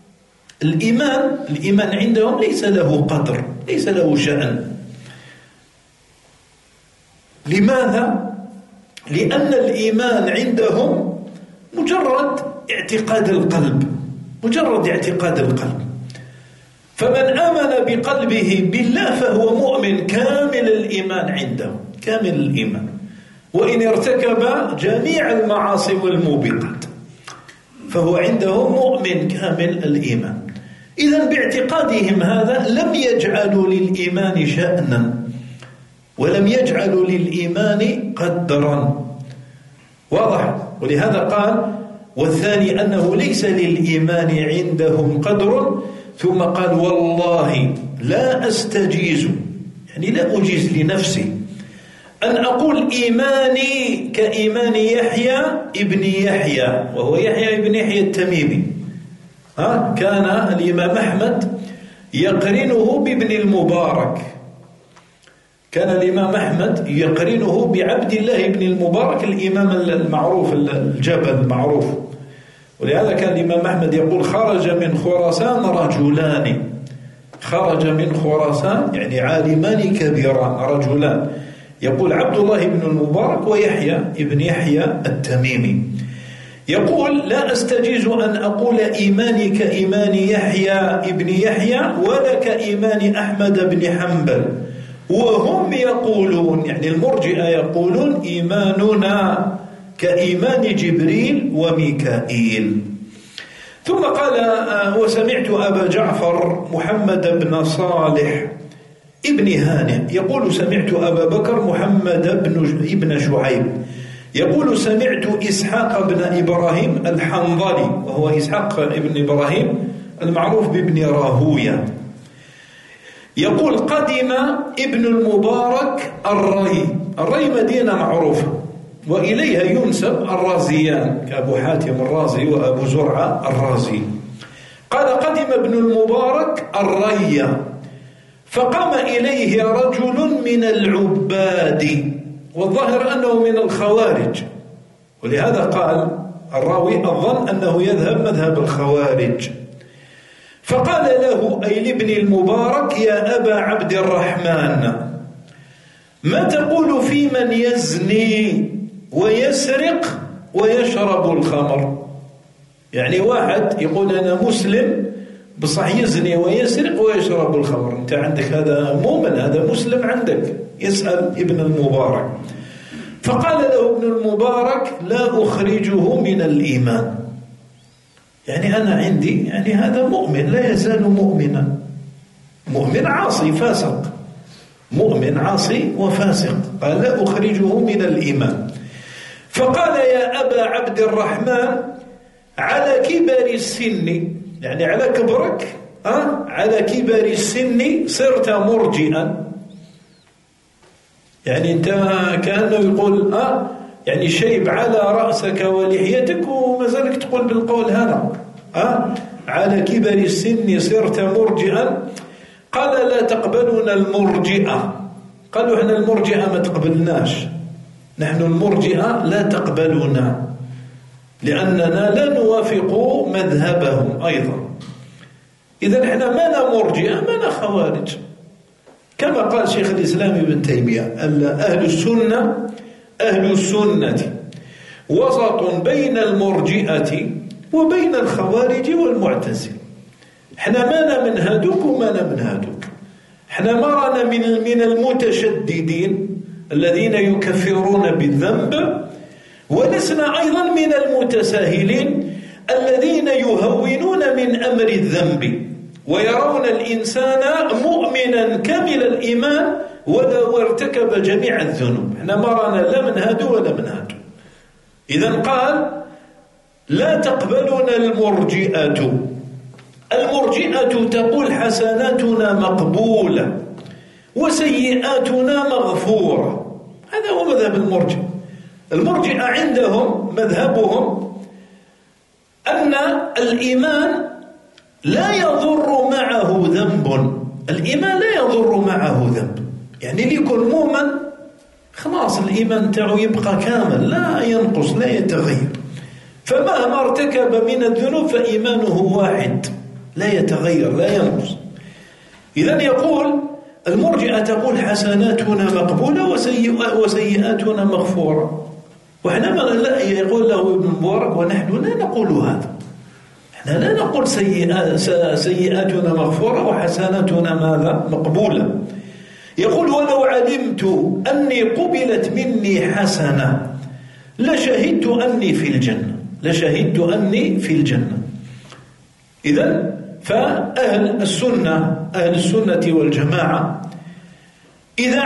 الإيمان عندهم ليس له قدر، ليس له شأن. لماذا؟ لأن الإيمان عندهم مجرد اعتقاد القلب، فمن آمن بقلبه بالله فهو مؤمن كامل الإيمان عنده، كامل الإيمان، وإن ارتكب جميع المعاصي والموبقات فهو عنده مؤمن كامل الإيمان. إذن باعتقادهم هذا لم يجعلوا للإيمان شأنا ولم يجعلوا للإيمان قدرا، واضح؟ ولهذا قال والثاني أنه ليس للإيمان عندهم قدر، ثم قال والله لا أستجيز، يعني لا أجيز لنفسي أن أقول إيماني كإيمان يحيى ابن يحيى، وهو يحيى ابن يحيى التميمي. كان الإمام أحمد يقرنه بابن المبارك، كان الإمام أحمد يقرنه بعبد الله بن المبارك الإمام المعروف الجبل المعروف. ولهذا كان الإمام أحمد يقول خرج من خراسان رجلان، خرج من خراسان يعني عالمان كبيران رجلان، يقول عبد الله بن المبارك ويحيى ابن يحيى التميمي. يقول لا أستجيز أن أقول إيماني كإيمان يحيى ابن يحيى ولا كإيمان أحمد بن حنبل، وهم يقولون يعني المرجئة يقولون إيماننا كإيمان جبريل وميكائيل. ثم قال وسمعت أبا جعفر محمد بن صالح ابن هانئ يقول سمعت أبا بكر محمد ابن شعيب يقول سمعت إسحاق بن إبراهيم الحنظلي، وهو إسحاق ابن إبراهيم المعروف بابن راهوية، يقول قدم ابن المبارك الري مدينة معروفة وإليها ينسب الرازيان كأبو حاتم الرازي وأبو زرعة الرازي. قال قدم ابن المبارك الري فقام إليه رجل من العباد، والظاهر أنه من الخوارج، ولهذا قال الراوي الظن أنه يذهب مذهب الخوارج. فقال له أي لابن المبارك: يا أبا عبد الرحمن، ما تقول في من يزني ويسرق ويشرب الخمر؟ يعني واحد يقول أنا مسلم بصح يزني ويسرق ويشرب الخمر، أنت عندك هذا مؤمن، هذا مسلم عندك؟ يسأل ابن المبارك. فقال له ابن المبارك: لا أخرجه من الإيمان، يعني أنا عندي يعني هذا مؤمن لا يزال مؤمنا، مؤمن عاصي فاسق، مؤمن عاصي وفاسق، قال لا أخرجه من الإيمان. فقال: يا أبا عبد الرحمن، على كبر السن، يعني على كبرك على كبر السن صرت مرجئا، يعني أنت كأنه يقول يعني شيب على رأسك ولحيتك وما زالك تقول بالقول هذا، على كبر السن صرت مرجئا. قال: لا تقبلون المرجئة. قالوا: احنا المرجئة ما تقبلناش، نحن المرجئة لا تقبلنا، لأننا لا نوافق مذهبهم أيضا. إذن احنا ما مرجئة ما خوارج، كما قال شيخ الإسلام ابن تيمية: أهل السنة وسط بين المرجئة وبين الخوارج والمعتزلة. احنا ما من هادوك وما من هادوك، احنا ما رانا من المتشددين الذين يكفرون بالذنب، ولسنا أيضا من المتساهلين الذين يهونون من أمر الذنب ويرون الإنسان مؤمنا كامل الإيمان ولو ارتكب جميع الذنوب. احنا ما رانا لا من هادو ولا من هادو. إذن قال: لا تقبلنا المرجئة. المرجئة تقول حسناتنا مقبولة وسيئاتنا مغفورة، هذا هو مذهب المرجئة. المرجئة عندهم مذهبهم أن الإيمان لا يضر معه ذنب، الإيمان لا يضر معه ذنب، يعني اللي يكون مؤمن خلاص الإيمان تاعو يبقى كامل لا ينقص لا يتغير، فمهما ارتكب من الذنوب فإيمانه واحد لا يتغير لا ينقص. إذن يقول المرجئة تقول حسناتنا مقبولة وسيئاتنا مغفورة، وإحنا لا يقول له ابن مبارك ونحن لا نقول هذا، احنا لا نقول سيئاتنا مغفورة وحسناتنا ماذا مقبولة. يقول: ولو علمت أني قبلت مني حسنة لشهدت أني في الجنة، لشهدت أني في الجنة. إذن فأهل السنة والجماعة إذا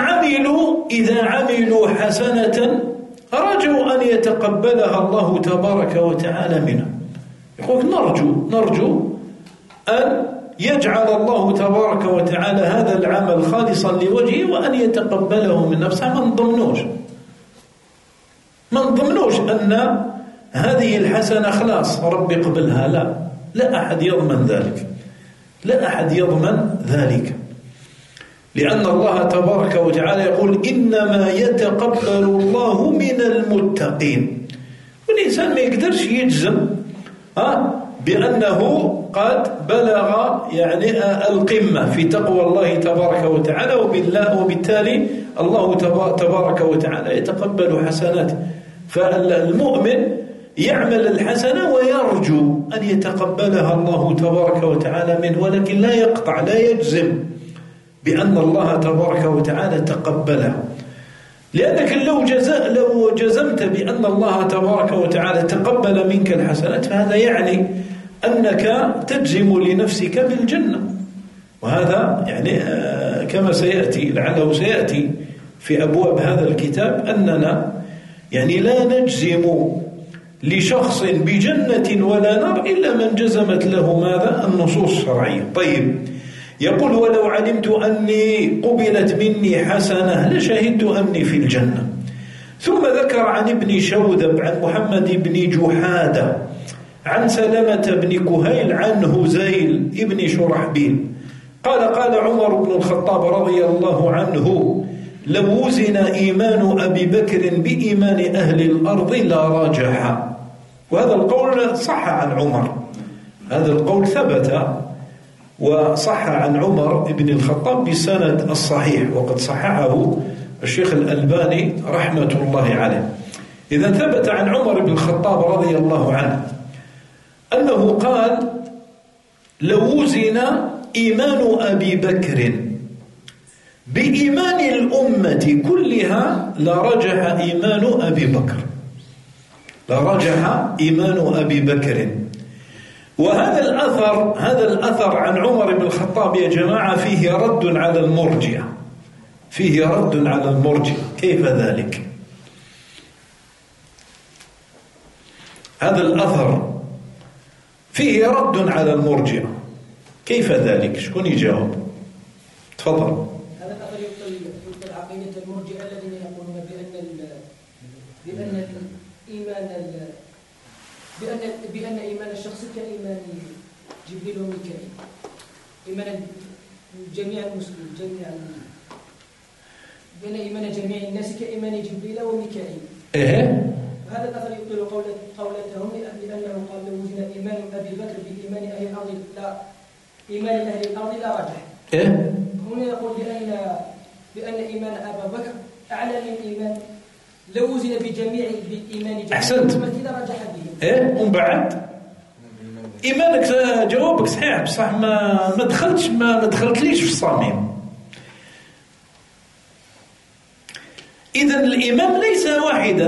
عملوا حسنة رجوا أن يتقبلها الله تبارك وتعالى منهم. يقول نرجو أن يجعل الله تبارك وتعالى هذا العمل خالصا لوجهه وأن يتقبله من نفسه. ما نضمنوش أن هذه الحسنة خلاص ربي قبلها، لا أحد يضمن ذلك، لا أحد يضمن ذلك، لأن الله تبارك وتعالى يقول: إنما يتقبل الله من المتقين. والإنسان ما يقدرش يجزم بأنه قد بلغ يعني القمة في تقوى الله تبارك وتعالى، وبالتالي الله تبارك وتعالى يتقبل حسناته. فالمؤمن يعمل الحسنة ويرجو أن يتقبلها الله تبارك وتعالى منه، ولكن لا يقطع لا يجزم بأن الله تبارك وتعالى تقبلها، لأنك لو جزمت بأن الله تبارك وتعالى تقبل منك الحسنات فهذا يعني أنك تجزم لنفسك بالجنة، وهذا يعني كما سيأتي لعله سيأتي في أبواب هذا الكتاب أننا يعني لا نجزم لشخص بجنة ولا نار إلا من جزمت له ماذا النصوص الشرعية. طيب، يقول: ولو علمت أني قبلت مني حسنة لشهدت أني في الجنة. ثم ذكر عن ابن شوذب عن محمد بن جحادة عن سلمة بن كهيل عن هزيل ابن شرحبيل قال عمر بن الخطاب رضي الله عنه: لو وزن إيمان أبي بكر بإيمان أهل الأرض لا راجح. وهذا القول صح عن عمر، هذا القول ثبت وصح عن عمر بن الخطاب بسند الصحيح، وقد صححه الشيخ الألباني رحمة الله عليه. إذا ثبت عن عمر بن الخطاب رضي الله عنه أنه قال: لو وزن إيمان أبي بكر بإيمان الأمة كلها لرجح إيمان أبي بكر، لرجح إيمان أبي بكر. وهذا الأثر عن عمر بن الخطاب يا جماعة فيه رد على المرجئة، فيه رد على المرجئة. كيف ذلك؟ هذا الأثر فيه رد على المرجئة، كيف ذلك؟ شكون يجاوب؟ تفضل. هذا الأثر يبطل عقيدة المرجئة الذين يقولون بأن إيمان الشخص كإيمان جبريل وميكائيل، إيمان جميع المسلمين، بأن إيمان جميع الناس كإيمان جبريل وميكائيل. هذا الأثر يبطل قولتهم لأنه قال: لو وزن إيمان أبي بكر بإيمان أهل الأرض إيمان أهل الأرض لا رجح. هنا يقول بأن إيمان أبا بكر أعلى من إيمان لو وزن بجميع بإيمان جميع الأمة لا رجح به. ومن بعد إيمانك جوابك صحيح، بصح ما دخلتليش في الصميم. إذن الإيمان ليس واحدا.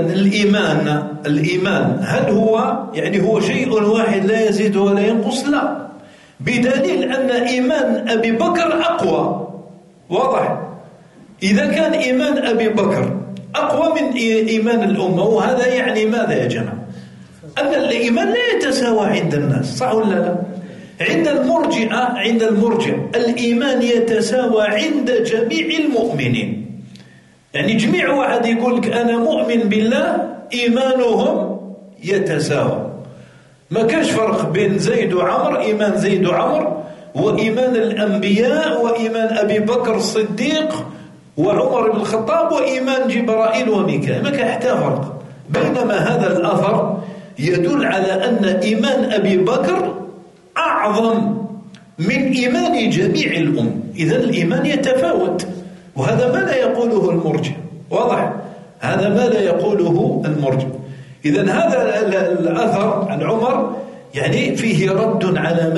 الإيمان هل هو شيء واحد لا يزيد ولا ينقص؟ لا، بدليل أن إيمان أبي بكر أقوى. واضح؟ إذا كان إيمان أبي بكر أقوى من إيمان الأمة، وهذا يعني ماذا يا جماعة؟ أن الإيمان لا يتساوى عند الناس، صح ولا لا؟ عند المرجئة الإيمان يتساوى عند جميع المؤمنين. يعني جميع واحد يقول لك أنا مؤمن بالله إيمانهم يتساوى، ما كاش فرق بين زيد وعمر، إيمان زيد وعمر وإيمان الأنبياء وإيمان أبي بكر الصديق وعمر بن الخطاب وإيمان جبرائيل وميكائيل، ما كان حتى فرق. بينما هذا الأثر يدل على أن إيمان أبي بكر أعظم من إيمان جميع الأمة. إذن الإيمان يتفاوت، وهذا ما لا يقوله المرجئة. واضح؟ هذا ما لا يقوله المرجئة. إذن هذا الأثر عن عمر يعني فيه رد على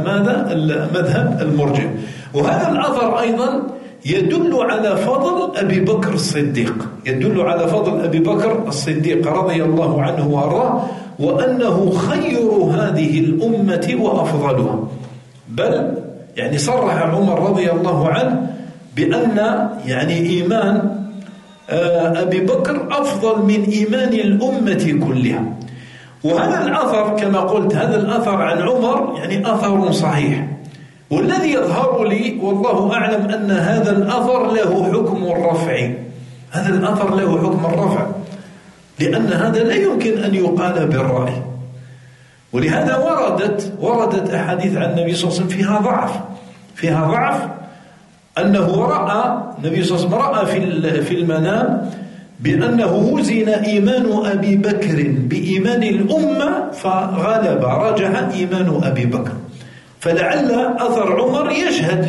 مذهب المرجئة. وهذا الأثر أيضا يدل على فضل أبي بكر الصديق، يدل على فضل أبي بكر الصديق رضي الله عنه وأرضاه، وأنه خير هذه الأمة وأفضلها. بل يعني صرح عمر رضي الله عنه بأن يعني إيمان أبي بكر أفضل من إيمان الأمة كلها. وهذا الأثر كما قلت، هذا الأثر عن عمر يعني أثر صحيح، والذي يظهر لي والله أعلم أن هذا الأثر له حكم الرفع. هذا الأثر له حكم الرفع، لأن هذا لا يمكن أن يقال بالرأي. ولهذا وردت أحاديث عن النبي صلى الله عليه وسلم فيها ضعف أنه رأى النبي صلى الله عليه وسلم في المنام بأنه وزن إيمان أبي بكر بإيمان الأمة فغلب، رجح إيمان أبي بكر. فلعل أثر عمر يشهد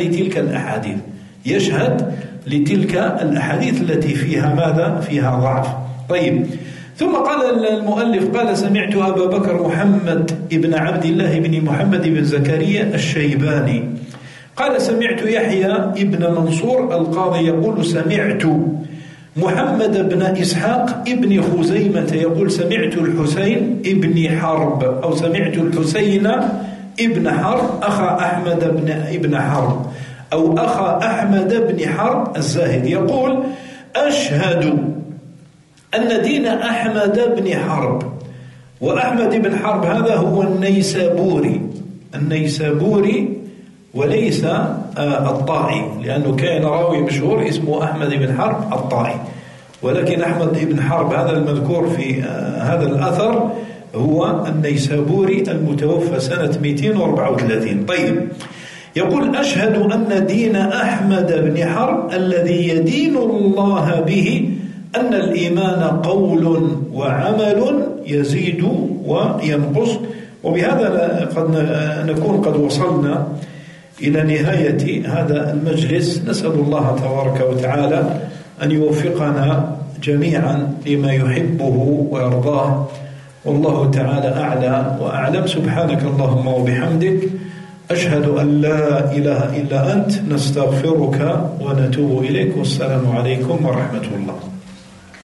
لتلك الأحاديث التي فيها ماذا؟ فيها ضعف. طيب، ثم قال المؤلف: قال: سمعت أبا بكر محمد ابن عبد الله بن محمد بن زكريا الشيباني قال: سمعت يحيى ابن منصور القاضي يقول: سمعت محمد بن إسحاق ابن خزيمة يقول: سمعت الحسين ابن حرب، أو سمعت الحسين ابن حرب أخا أحمد ابن حرب، أو أخا أحمد بن حرب الزاهد، يقول: أشهد أن دين أحمد بن حرب، وأحمد بن حرب هذا هو النيسابوري وليس الطائي، لأنه كان راوي مشهور اسمه أحمد بن حرب الطائي، ولكن أحمد بن حرب هذا المذكور في هذا الأثر هو النيسابوري المتوفى سنة 234. طيب، يقول أشهد أن دين أحمد بن حرب الذي يدين الله به أن الإيمان قول وعمل يزيد وينقص. وبهذا قد نكون قد وصلنا إلى نهاية هذا المجلس. نسأل الله تبارك وتعالى أن يوفقنا جميعا لما يحبه ويرضاه، والله تعالى أعلى وأعلم. سبحانك اللهم وبحمدك، أشهد أن لا إله إلا أنت، نستغفرك ونتوب إليك، والسلام عليكم ورحمة الله.